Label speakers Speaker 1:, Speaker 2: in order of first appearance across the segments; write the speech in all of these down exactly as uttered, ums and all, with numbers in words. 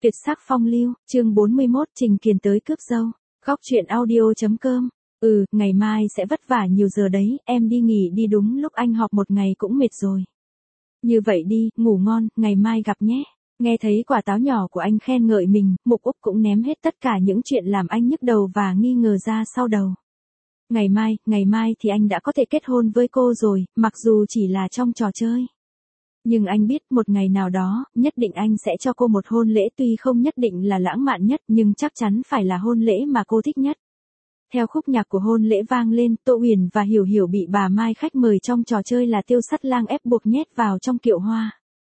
Speaker 1: Tuyệt sắc phong lưu, chương bốn mươi mốt, Trình Kiền tới cướp dâu. Góc truyện audio chấm com. Ừ, ngày mai sẽ vất vả nhiều giờ đấy, em đi nghỉ đi, đúng lúc anh họp một ngày cũng mệt rồi. Như vậy đi, ngủ ngon, ngày mai gặp nhé. Nghe thấy quả táo nhỏ của anh khen ngợi mình, Mục Úc cũng ném hết tất cả những chuyện làm anh nhức đầu và nghi ngờ ra sau đầu. Ngày mai, ngày mai thì anh đã có thể kết hôn với cô rồi, mặc dù chỉ là trong trò chơi. Nhưng anh biết một ngày nào đó, nhất định anh sẽ cho cô một hôn lễ, tuy không nhất định là lãng mạn nhất nhưng chắc chắn phải là hôn lễ mà cô thích nhất. Theo khúc nhạc của hôn lễ vang lên, Tô Uyển và Hiểu Hiểu bị bà Mai khách mời trong trò chơi là Tiêu Sắt Lang ép buộc nhét vào trong kiệu hoa.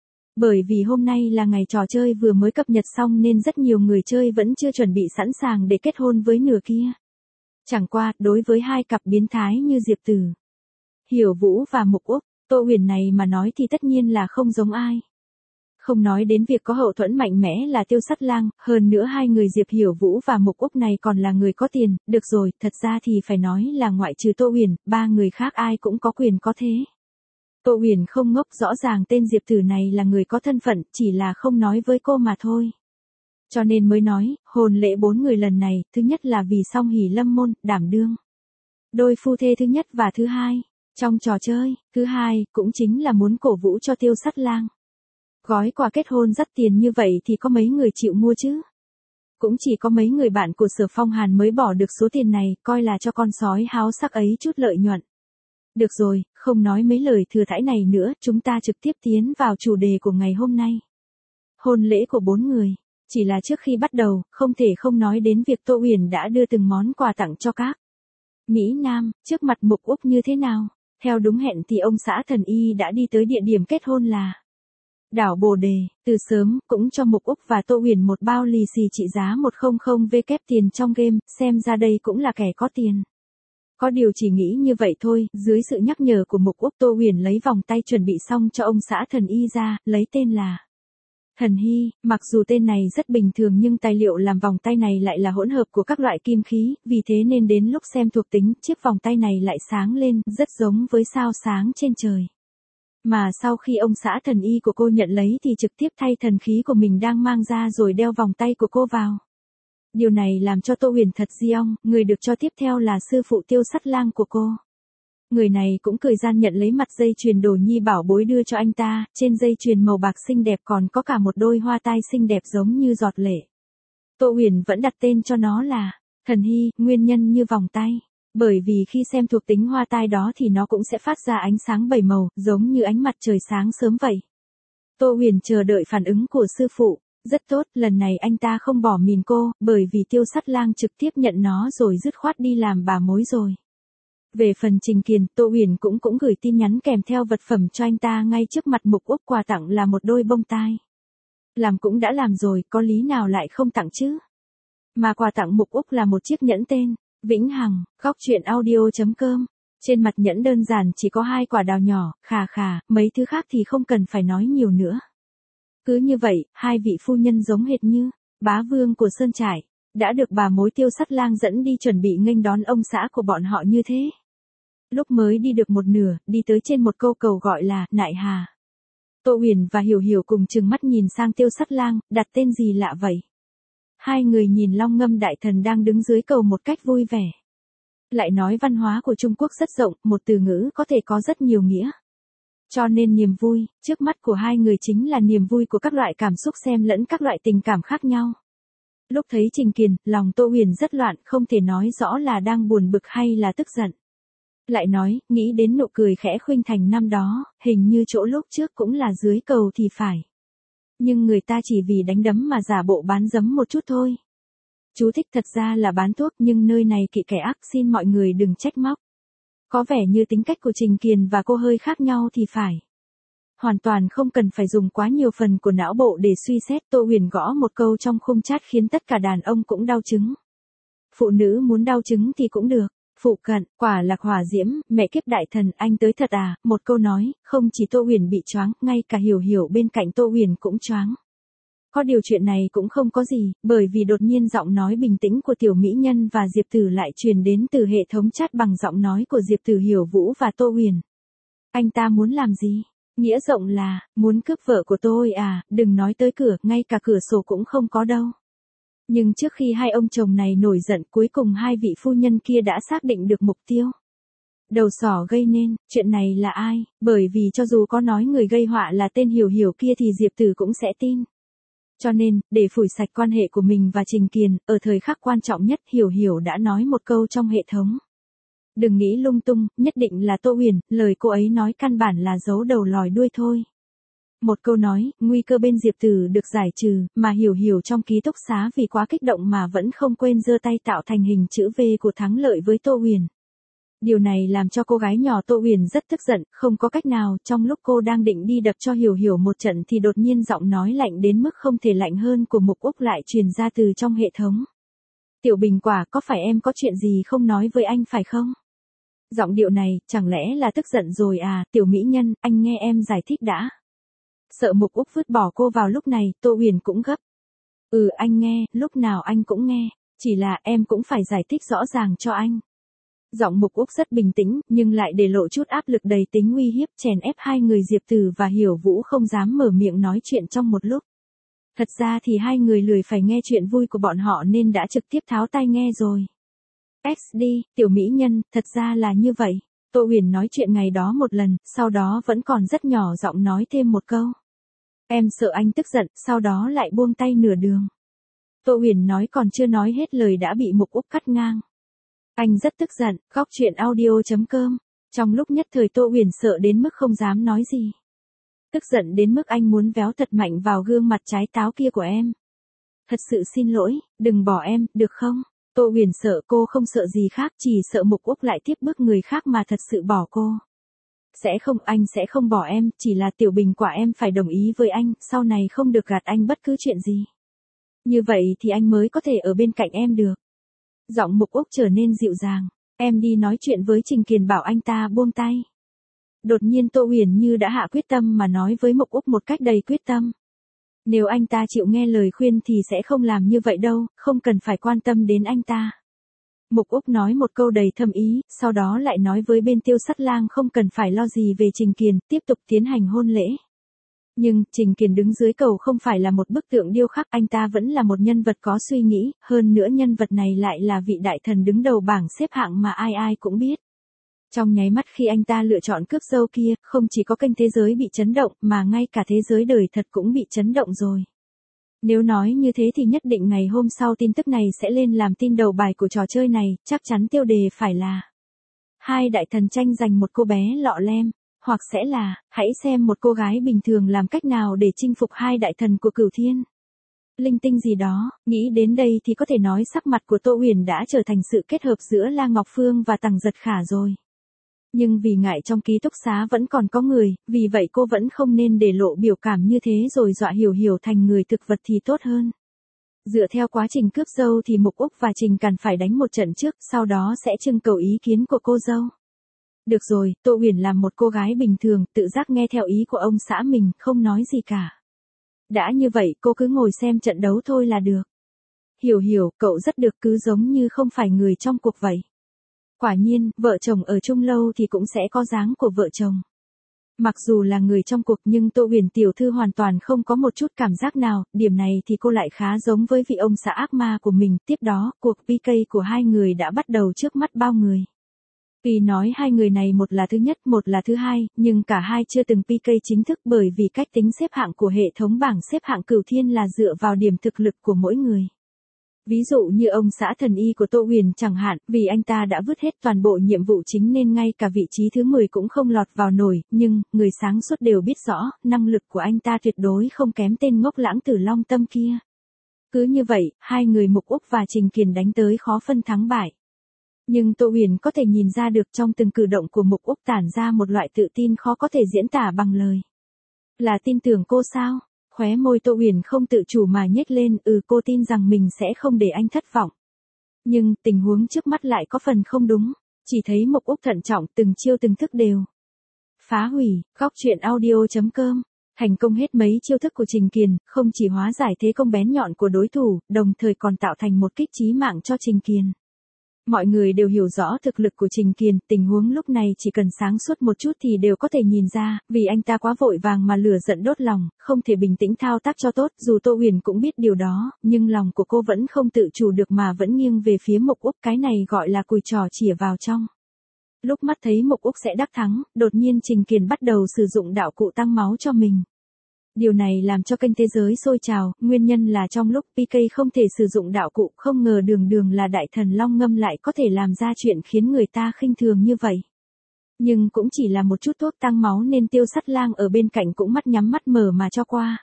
Speaker 1: Bởi vì hôm nay là ngày trò chơi vừa mới cập nhật xong nên rất nhiều người chơi vẫn chưa chuẩn bị sẵn sàng để kết hôn với nửa kia. Chẳng qua, đối với hai cặp biến thái như Diệp Tử, Hiểu Vũ và Mục Úc, Tô Uyển này mà nói thì tất nhiên là không giống ai. Không nói đến việc có hậu thuẫn mạnh mẽ là Tiêu Sắt Lang, hơn nữa hai người Diệp Hiểu Vũ và Mục Úc này còn là người có tiền, được rồi, thật ra thì phải nói là ngoại trừ Tô Uyển, ba người khác ai cũng có quyền có thế. Tô Uyển không ngốc, rõ ràng tên Diệp Tử này là người có thân phận, chỉ là không nói với cô mà thôi. Cho nên mới nói, hôn lễ bốn người lần này, thứ nhất là vì Song Hỷ Lâm môn, đảm đương đôi phu thê thứ nhất và thứ hai trong trò chơi, thứ hai, cũng chính là muốn cổ vũ cho Tiêu Sắt Lang. Gói quà kết hôn dắt tiền như vậy thì có mấy người chịu mua chứ? Cũng chỉ có mấy người bạn của Sở Phong Hàn mới bỏ được số tiền này, coi là cho con sói háo sắc ấy chút lợi nhuận. Được rồi, không nói mấy lời thừa thãi này nữa, chúng ta trực tiếp tiến vào chủ đề của ngày hôm nay. Hôn lễ của bốn người. Chỉ là trước khi bắt đầu, không thể không nói đến việc Tô Uyển đã đưa từng món quà tặng cho các Mỹ Nam, trước mặt Mục Úc như thế nào? Theo đúng hẹn thì ông xã Thần Y đã đi tới địa điểm kết hôn là đảo Bồ Đề, từ sớm, cũng cho Mục Úc và Tô Uyển một bao lì xì trị giá một trăm vê kép tiền trong game, xem ra đây cũng là kẻ có tiền. Có điều chỉ nghĩ như vậy thôi, dưới sự nhắc nhở của Mục Úc, Tô Uyển lấy vòng tay chuẩn bị xong cho ông xã Thần Y ra, lấy tên là Thần Hy. Mặc dù tên này rất bình thường nhưng tài liệu làm vòng tay này lại là hỗn hợp của các loại kim khí, vì thế nên đến lúc xem thuộc tính, chiếc vòng tay này lại sáng lên, rất giống với sao sáng trên trời. Mà sau khi ông xã Thần Y của cô nhận lấy thì trực tiếp thay thần khí của mình đang mang ra rồi đeo vòng tay của cô vào. Điều này làm cho Tô Uyển thật di ong, người được cho tiếp theo là sư phụ Tiêu Sắt Lang của cô. Người này cũng cười gian nhận lấy mặt dây chuyền đồ nhi bảo bối đưa cho anh ta, trên dây chuyền màu bạc xinh đẹp còn có cả một đôi hoa tai xinh đẹp giống như giọt lệ. Tô Uyển vẫn đặt tên cho nó là Thần Hy, nguyên nhân như vòng tay. Bởi vì khi xem thuộc tính hoa tai đó thì nó cũng sẽ phát ra ánh sáng bảy màu, giống như ánh mặt trời sáng sớm vậy. Tô Uyển chờ đợi phản ứng của sư phụ. Rất tốt, lần này anh ta không bỏ mìn cô, bởi vì Tiêu Sắt Lang trực tiếp nhận nó rồi dứt khoát đi làm bà mối rồi. Về phần Trình Kiền, Tô Uyển cũng cũng gửi tin nhắn kèm theo vật phẩm cho anh ta ngay trước mặt Mục Úc, quà tặng là một đôi bông tai. Làm cũng đã làm rồi, có lý nào lại không tặng chứ? Mà quà tặng Mục Úc là một chiếc nhẫn tên Vĩnh Hằng. Góc truyện audio chấm com. Trên mặt nhẫn đơn giản chỉ có hai quả đào nhỏ, khà khà, mấy thứ khác thì không cần phải nói nhiều nữa. Cứ như vậy, hai vị phu nhân giống hệt như bá vương của Sơn Trại, đã được bà mối Tiêu Sắt Lang dẫn đi chuẩn bị nghênh đón ông xã của bọn họ như thế. Lúc mới đi được một nửa, đi tới trên một câu cầu gọi là Nại Hà. Tô Uyển và Hiểu Hiểu cùng trừng mắt nhìn sang Tiêu Sắt Lang, đặt tên gì lạ vậy? Hai người nhìn Long Ngâm Đại Thần đang đứng dưới cầu một cách vui vẻ. Lại nói văn hóa của Trung Quốc rất rộng, một từ ngữ có thể có rất nhiều nghĩa. Cho nên niềm vui, trước mắt của hai người chính là niềm vui của các loại cảm xúc xen lẫn các loại tình cảm khác nhau. Lúc thấy Trình Kiền, lòng Tô Uyển rất loạn, không thể nói rõ là đang buồn bực hay là tức giận. Lại nói, nghĩ đến nụ cười khẽ khuynh thành năm đó, hình như chỗ lúc trước cũng là dưới cầu thì phải. Nhưng người ta chỉ vì đánh đấm mà giả bộ bán dấm một chút thôi. Chú thích thật ra là bán thuốc nhưng nơi này kỵ kẻ ác, xin mọi người đừng trách móc. Có vẻ như tính cách của Trình Kiền và cô hơi khác nhau thì phải. Hoàn toàn không cần phải dùng quá nhiều phần của não bộ để suy xét. Tô Uyển gõ một câu trong khung chat khiến tất cả đàn ông cũng đau chứng. Phụ nữ muốn đau chứng thì cũng được. Phụ cận, quả lạc hỏa diễm, mẹ kiếp đại thần, anh tới thật à? Một câu nói, không chỉ Tô Uyển bị choáng, ngay cả Hiểu Hiểu bên cạnh Tô Uyển cũng choáng. Có điều chuyện này cũng không có gì, bởi vì đột nhiên giọng nói bình tĩnh của tiểu mỹ nhân và Diệp Tử lại truyền đến từ hệ thống chat bằng giọng nói của Diệp Tử, Hiểu Vũ và Tô Uyển. Anh ta muốn làm gì? Nghĩa rộng là, muốn cướp vợ của tôi à, đừng nói tới cửa, ngay cả cửa sổ cũng không có đâu. Nhưng trước khi hai ông chồng này nổi giận, cuối cùng hai vị phu nhân kia đã xác định được mục tiêu. Đầu sỏ gây nên, chuyện này là ai, bởi vì cho dù có nói người gây họa là tên Hiểu Hiểu kia thì Diệp Tử cũng sẽ tin. Cho nên, để phủi sạch quan hệ của mình và Trình Kiền, ở thời khắc quan trọng nhất Hiểu Hiểu đã nói một câu trong hệ thống. Đừng nghĩ lung tung, nhất định là Tô Huyền, lời cô ấy nói căn bản là giấu đầu lòi đuôi thôi. Một câu nói, nguy cơ bên Diệp Tử được giải trừ, mà Hiểu Hiểu trong ký túc xá vì quá kích động mà vẫn không quên giơ tay tạo thành hình chữ V của thắng lợi với Tô Huyền. Điều này làm cho cô gái nhỏ Tô Huyền rất tức giận, không có cách nào, trong lúc cô đang định đi đập cho Hiểu Hiểu một trận thì đột nhiên giọng nói lạnh đến mức không thể lạnh hơn của Mục Úc lại truyền ra từ trong hệ thống. Tiểu Bình Quả, có phải em có chuyện gì không nói với anh phải không? Giọng điệu này, chẳng lẽ là tức giận rồi à, Tiểu Mỹ Nhân, anh nghe em giải thích đã. Sợ Mục Úc vứt bỏ cô vào lúc này, Tô Huyền cũng gấp. Ừ, anh nghe, lúc nào anh cũng nghe, chỉ là em cũng phải giải thích rõ ràng cho anh. Giọng Mục Úc rất bình tĩnh, nhưng lại để lộ chút áp lực đầy tính uy hiếp, chèn ép hai người Diệp Tử và Hiểu Vũ không dám mở miệng nói chuyện trong một lúc. Thật ra thì hai người lười phải nghe chuyện vui của bọn họ nên đã trực tiếp tháo tai nghe rồi. ích đi, Tiểu Mỹ Nhân, thật ra là như vậy. Tô Huyền nói chuyện ngày đó một lần, sau đó vẫn còn rất nhỏ giọng nói thêm một câu. Em sợ anh tức giận, sau đó lại buông tay nửa đường. Tô Huyền nói còn chưa nói hết lời đã bị Mục Úc cắt ngang. Anh rất tức giận, góc chuyện audio chấm com. Trong lúc nhất thời Tô Huyền sợ đến mức không dám nói gì. Tức giận đến mức anh muốn véo thật mạnh vào gương mặt trái táo kia của em. Thật sự xin lỗi, đừng bỏ em, được không? Tô Huyền sợ cô không sợ gì khác, chỉ sợ Mục Úc lại tiếp bước người khác mà thật sự bỏ cô. Sẽ không, anh sẽ không bỏ em, chỉ là Tiểu Bình Quả em phải đồng ý với anh, sau này không được gạt anh bất cứ chuyện gì. Như vậy thì anh mới có thể ở bên cạnh em được. Giọng Mục Úc trở nên dịu dàng, em đi nói chuyện với Trình Kiền bảo anh ta buông tay. Đột nhiên Tô Huyền như đã hạ quyết tâm mà nói với Mục Úc một cách đầy quyết tâm. Nếu anh ta chịu nghe lời khuyên thì sẽ không làm như vậy đâu, không cần phải quan tâm đến anh ta. Mục Úc nói một câu đầy thâm ý, sau đó lại nói với bên Tiêu Sắt Lang không cần phải lo gì về Trình Kiền, tiếp tục tiến hành hôn lễ. Nhưng, Trình Kiền đứng dưới cầu không phải là một bức tượng điêu khắc, anh ta vẫn là một nhân vật có suy nghĩ, hơn nữa nhân vật này lại là vị đại thần đứng đầu bảng xếp hạng mà ai ai cũng biết. Trong nháy mắt khi anh ta lựa chọn cướp dâu kia, không chỉ có kênh thế giới bị chấn động, mà ngay cả thế giới đời thật cũng bị chấn động rồi. Nếu nói như thế thì nhất định ngày hôm sau tin tức này sẽ lên làm tin đầu bài của trò chơi này, chắc chắn tiêu đề phải là hai đại thần tranh giành một cô bé lọ lem, hoặc sẽ là, hãy xem một cô gái bình thường làm cách nào để chinh phục hai đại thần của Cửu Thiên. Linh tinh gì đó, nghĩ đến đây thì có thể nói sắc mặt của Tô Huyền đã trở thành sự kết hợp giữa La Ngọc Phương và Tằng Giật Khả rồi. Nhưng vì ngại trong ký túc xá vẫn còn có người, vì vậy cô vẫn không nên để lộ biểu cảm như thế rồi dọa Hiểu Hiểu thành người thực vật thì tốt hơn. Dựa theo quá trình cướp dâu thì Mục Úc và Trình Càn phải đánh một trận trước, sau đó sẽ trưng cầu ý kiến của cô dâu. Được rồi, Tô Huyền làm một cô gái bình thường, tự giác nghe theo ý của ông xã mình, không nói gì cả. Đã như vậy, cô cứ ngồi xem trận đấu thôi là được. Hiểu Hiểu, cậu rất được, cứ giống như không phải người trong cuộc vậy. Quả nhiên, vợ chồng ở chung lâu thì cũng sẽ có dáng của vợ chồng. Mặc dù là người trong cuộc nhưng Tô Huyền tiểu thư hoàn toàn không có một chút cảm giác nào, điểm này thì cô lại khá giống với vị ông xã ác ma của mình. Tiếp đó, cuộc pê ca của hai người đã bắt đầu trước mắt bao người. Vì nói hai người này một là thứ nhất, một là thứ hai, nhưng cả hai chưa từng pê ca chính thức bởi vì cách tính xếp hạng của hệ thống bảng xếp hạng Cửu Thiên là dựa vào điểm thực lực của mỗi người. Ví dụ như ông xã thần y của Tô Huyền chẳng hạn, vì anh ta đã vứt hết toàn bộ nhiệm vụ chính nên ngay cả vị trí thứ mười cũng không lọt vào nổi, nhưng, người sáng suốt đều biết rõ, năng lực của anh ta tuyệt đối không kém tên ngốc lãng tử Long Tâm kia. Cứ như vậy, hai người Mục Úc và Trình Kiền đánh tới khó phân thắng bại. Nhưng Tô Huyền có thể nhìn ra được trong từng cử động của Mục Úc tản ra một loại tự tin khó có thể diễn tả bằng lời. Là tin tưởng cô sao? Khóe môi Tô Huyền không tự chủ mà nhếch lên, ừ cô tin rằng mình sẽ không để anh thất vọng. Nhưng, tình huống trước mắt lại có phần không đúng, chỉ thấy Mục Úc thận trọng từng chiêu từng thức đều. Phá hủy, góc chuyện audio chấm com. Thành công hết mấy chiêu thức của Trình Kiền, không chỉ hóa giải thế công bén nhọn của đối thủ, đồng thời còn tạo thành một kích chí mạng cho Trình Kiền. Mọi người đều hiểu rõ thực lực của Trình Kiền, tình huống lúc này chỉ cần sáng suốt một chút thì đều có thể nhìn ra, vì anh ta quá vội vàng mà lửa giận đốt lòng, không thể bình tĩnh thao tác cho tốt, dù Tô Huyền cũng biết điều đó, nhưng lòng của cô vẫn không tự chủ được mà vẫn nghiêng về phía Mộc Úc, cái này gọi là cùi trò chĩa vào trong. Lúc mắt thấy Mộc Úc sẽ đắc thắng, đột nhiên Trình Kiền bắt đầu sử dụng đạo cụ tăng máu cho mình. Điều này làm cho kênh thế giới sôi trào, nguyên nhân là trong lúc pê ca không thể sử dụng đạo cụ, không ngờ đường đường là đại thần Long Ngâm lại có thể làm ra chuyện khiến người ta khinh thường như vậy. Nhưng cũng chỉ là một chút thuốc tăng máu nên Tiêu Sắt Lang ở bên cạnh cũng mắt nhắm mắt mở mà cho qua.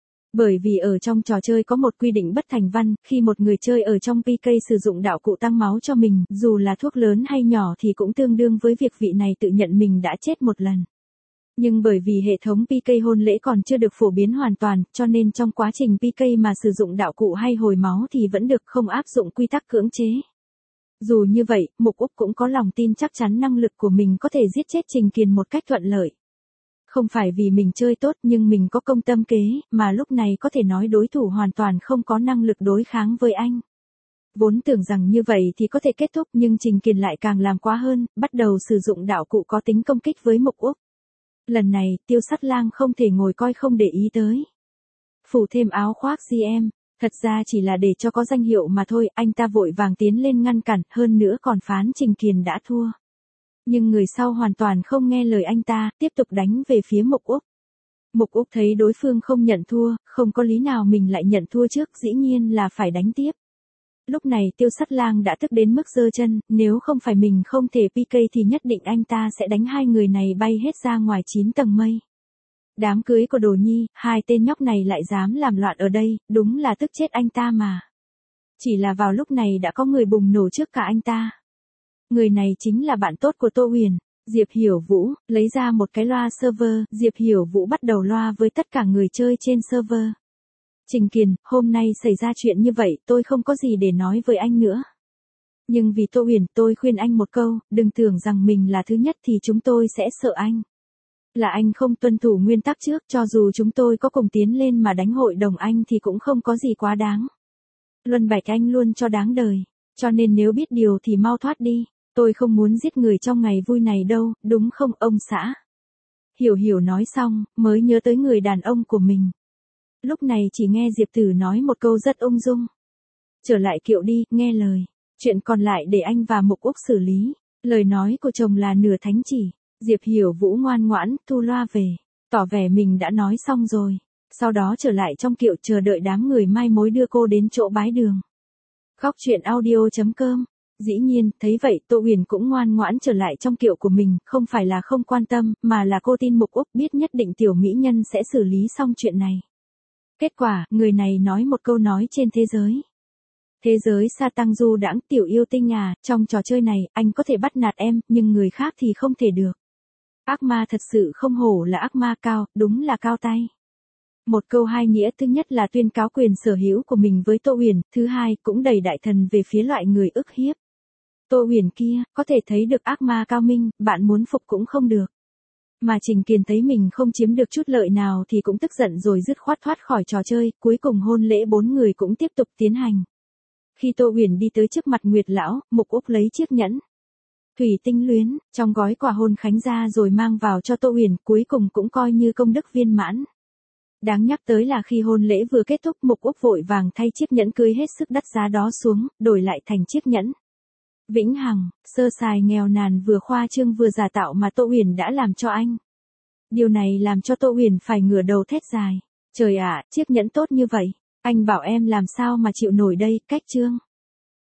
Speaker 1: Bởi vì ở trong trò chơi có một quy định bất thành văn, khi một người chơi ở trong pê ca sử dụng đạo cụ tăng máu cho mình, dù là thuốc lớn hay nhỏ thì cũng tương đương với việc vị này tự nhận mình đã chết một lần. Nhưng bởi vì hệ thống pê ca hôn lễ còn chưa được phổ biến hoàn toàn, cho nên trong quá trình pê ca mà sử dụng đạo cụ hay hồi máu thì vẫn được không áp dụng quy tắc cưỡng chế. Dù như vậy, Mộc Úc cũng có lòng tin chắc chắn năng lực của mình có thể giết chết Trình Kiền một cách thuận lợi. Không phải vì mình chơi tốt nhưng mình có công tâm kế, mà lúc này có thể nói đối thủ hoàn toàn không có năng lực đối kháng với anh. Vốn tưởng rằng như vậy thì có thể kết thúc nhưng Trình Kiền lại càng làm quá hơn, bắt đầu sử dụng đạo cụ có tính công kích với Mộc Úc. Lần này, Tiêu Sắt Lang không thể ngồi coi không để ý tới. Phủ thêm áo khoác giê em, thật ra chỉ là để cho có danh hiệu mà thôi, anh ta vội vàng tiến lên ngăn cản, hơn nữa còn phán Trình Kiền đã thua. Nhưng người sau hoàn toàn không nghe lời anh ta, tiếp tục đánh về phía Mộc Úc. Mộc Úc thấy đối phương không nhận thua, không có lý nào mình lại nhận thua trước, dĩ nhiên là phải đánh tiếp. Lúc này Tiêu Sắt Lang đã tức đến mức giơ chân, nếu không phải mình không thể pê ca thì nhất định anh ta sẽ đánh hai người này bay hết ra ngoài chín tầng mây. Đám cưới của Đồ Nhi, hai tên nhóc này lại dám làm loạn ở đây, đúng là tức chết anh ta mà. Chỉ là vào lúc này đã có người bùng nổ trước cả anh ta. Người này chính là bạn tốt của Tô Huyền, Diệp Hiểu Vũ, lấy ra một cái loa server, Diệp Hiểu Vũ bắt đầu loa với tất cả người chơi trên server. Trình Kiền, hôm nay xảy ra chuyện như vậy, tôi không có gì để nói với anh nữa. Nhưng vì Tô Huyền, tôi khuyên anh một câu, đừng tưởng rằng mình là thứ nhất thì chúng tôi sẽ sợ anh. Là anh không tuân thủ nguyên tắc trước, cho dù chúng tôi có cùng tiến lên mà đánh hội đồng anh thì cũng không có gì quá đáng. Luân bạch anh luôn cho đáng đời, cho nên nếu biết điều thì mau thoát đi, tôi không muốn giết người trong ngày vui này đâu, đúng không ông xã? Hiểu Hiểu nói xong, mới nhớ tới người đàn ông của mình. Lúc này chỉ nghe Diệp Tử nói một câu rất ung dung. Trở lại kiệu đi, nghe lời. Chuyện còn lại để anh và Mộc Úc xử lý. Lời nói của chồng là nửa thánh chỉ. Diệp Hiểu Vũ ngoan ngoãn, thu loa về. Tỏ vẻ mình đã nói xong rồi. Sau đó trở lại trong kiệu chờ đợi đám người mai mối đưa cô đến chỗ bái đường. Khóc chuyện audio chấm com. Dĩ nhiên, thấy vậy Tô Huyền cũng ngoan ngoãn trở lại trong kiệu của mình, không phải là không quan tâm, mà là cô tin Mộc Úc biết nhất định tiểu mỹ nhân sẽ xử lý xong chuyện này. Kết quả, người này nói một câu nói trên thế giới. Thế giới sa tăng du đãng, tiểu yêu tinh à, trong trò chơi này, anh có thể bắt nạt em, nhưng người khác thì không thể được. Ác ma thật sự không hổ là ác ma cao, đúng là cao tay. Một câu hai nghĩa, thứ nhất là tuyên cáo quyền sở hữu của mình với Tô Huyền, thứ hai cũng đẩy đại thần về phía loại người ức hiếp. Tô Huyền kia, có thể thấy được ác ma cao minh, bạn muốn phục cũng không được. Mà Trình Kiền thấy mình không chiếm được chút lợi nào thì cũng tức giận rồi dứt khoát thoát khỏi trò chơi, cuối cùng hôn lễ bốn người cũng tiếp tục tiến hành. Khi Tô Huyền đi tới trước mặt Nguyệt Lão, Mộc Úc lấy chiếc nhẫn thủy tinh luyến, trong gói quà hôn khánh ra rồi mang vào cho Tô Huyền, cuối cùng cũng coi như công đức viên mãn. Đáng nhắc tới là khi hôn lễ vừa kết thúc Mộc Úc vội vàng thay chiếc nhẫn cưới hết sức đắt giá đó xuống, đổi lại thành chiếc nhẫn vĩnh hằng, sơ sài nghèo nàn vừa khoa trương vừa giả tạo mà Tô Huyền đã làm cho anh. Điều này làm cho Tô Huyền phải ngửa đầu thét dài. Trời ạ, chiếc nhẫn tốt như vậy, anh bảo em làm sao mà chịu nổi đây, cách trương.